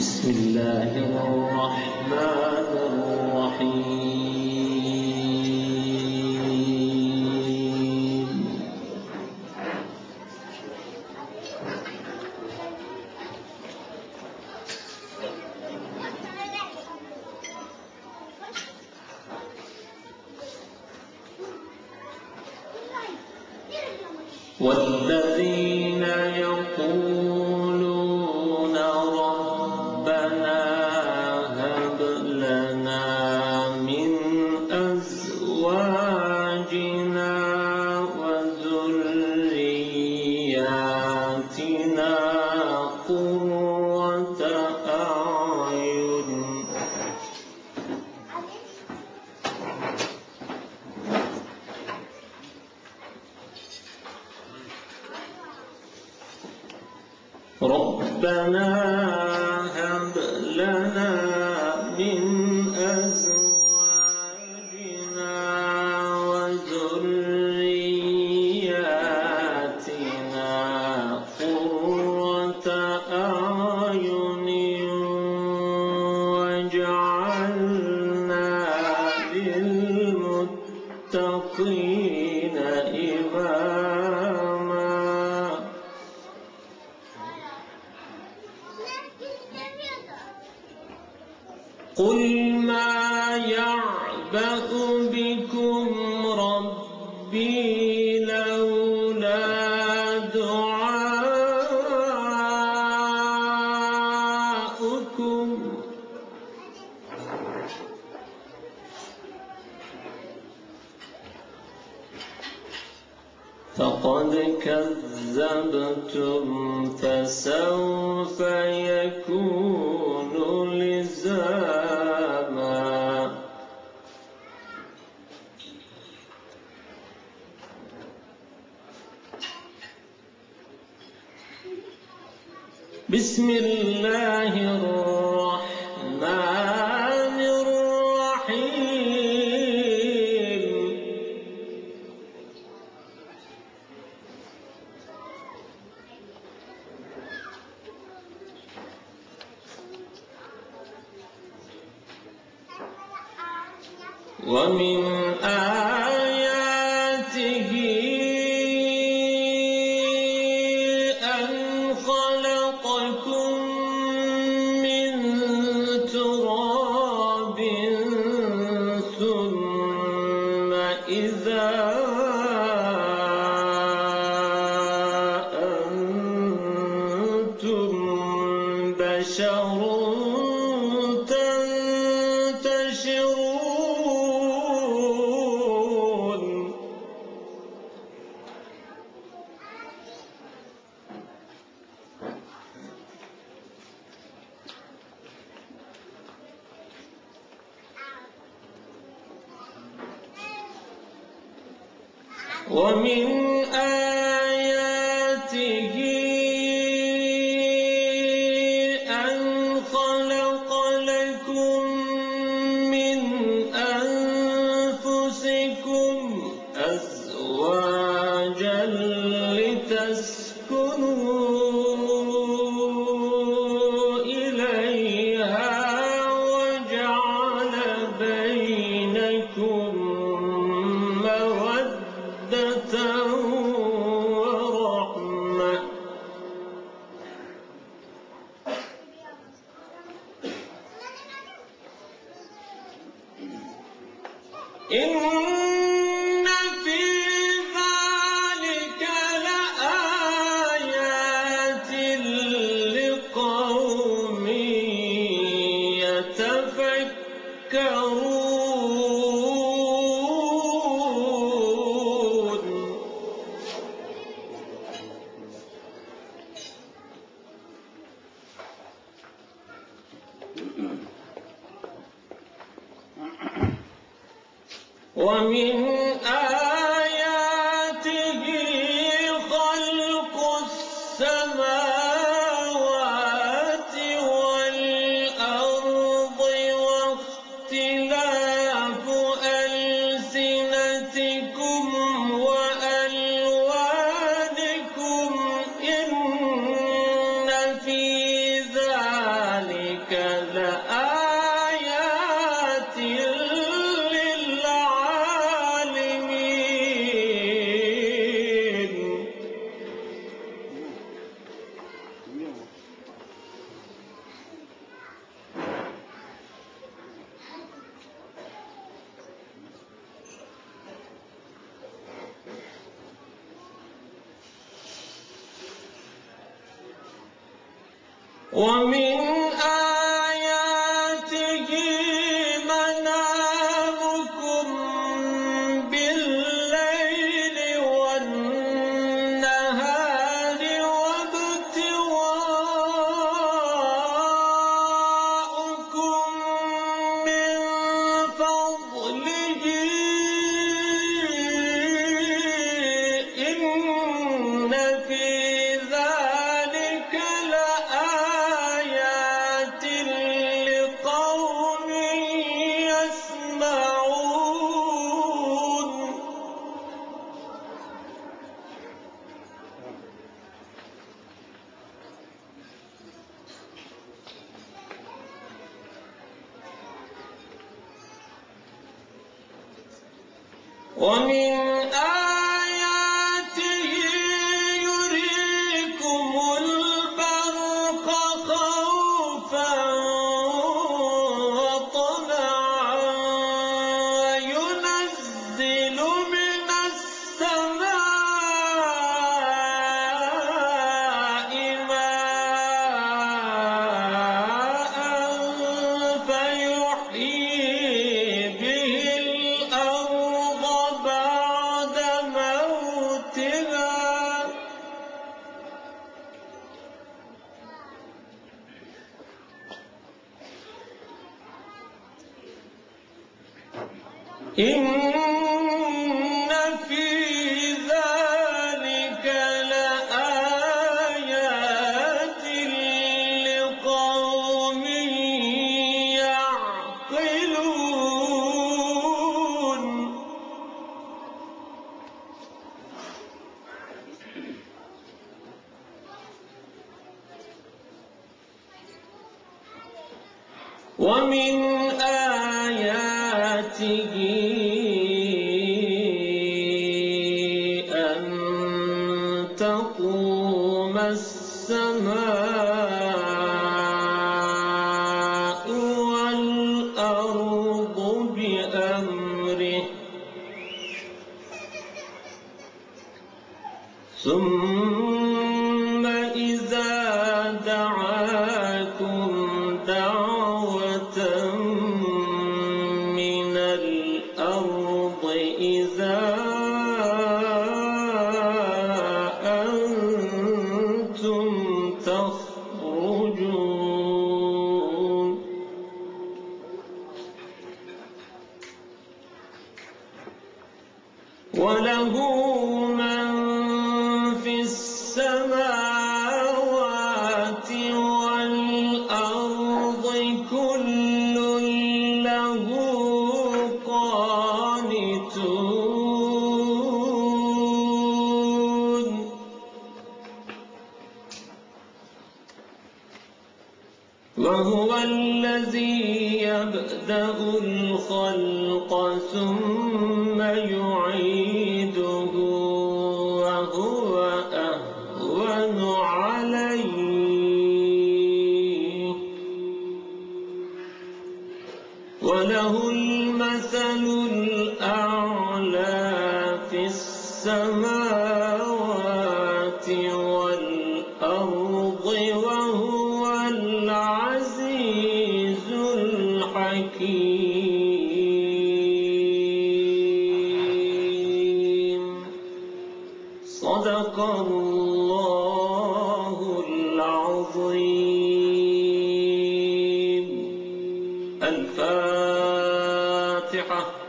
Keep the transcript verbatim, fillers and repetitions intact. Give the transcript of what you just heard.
بسم الله الرحمن الرحيم. والذين يقولون ربنا هب لنا من أزواجنا وذرياتنا قرة أعين ربنا هب لنا من أزواجنا وذرياتنا قرة أعين واجعلنا للمتقين إماما. قل ما يعبأ بكم ربي لولا دعاؤكم فقد كذبتم فسوف يكون لزاما. بسم الله الرحمن الرحيم. ومن آياته أن خلقكم من تراب ثم إذا أنتم بشر تنتشرون. ومن آياته أن خلق لكم من أنفسكم أزواجا لتسكنوا إليها وجعل بينكم مودة ورحمة. إن في ذلك لآيات لقوم يتفكرون. ومن آياته خلق السماوات والأرض واختلاف ألسنتكم وألوانكم إن في ذلك ومن آياته منامكم بالليل والنهار وابتغاؤكم من فضله إن في ذلك لآيات لقوم يسمعون ومن آياته يريكم البرق خوفا وطمعا وينزل من السماء ماء فيحيي به الأرض بعد موتها إن في ذلك لآيات لقوم يعقلون ومن آياته أن تقوم السماء والأرض بأمره ثم إذا دعاكم دعوة من الأرض إذا أنتم تخرجون وله من في السماوات والأرض كل له قانتون وهو الذي يبدأ الخلق ثم يعيده وهو أهون عليه وله المثل الأعلى في السماوات والأرض وهو العزيز الحكيم صدق الله العظيم. الفاتحة.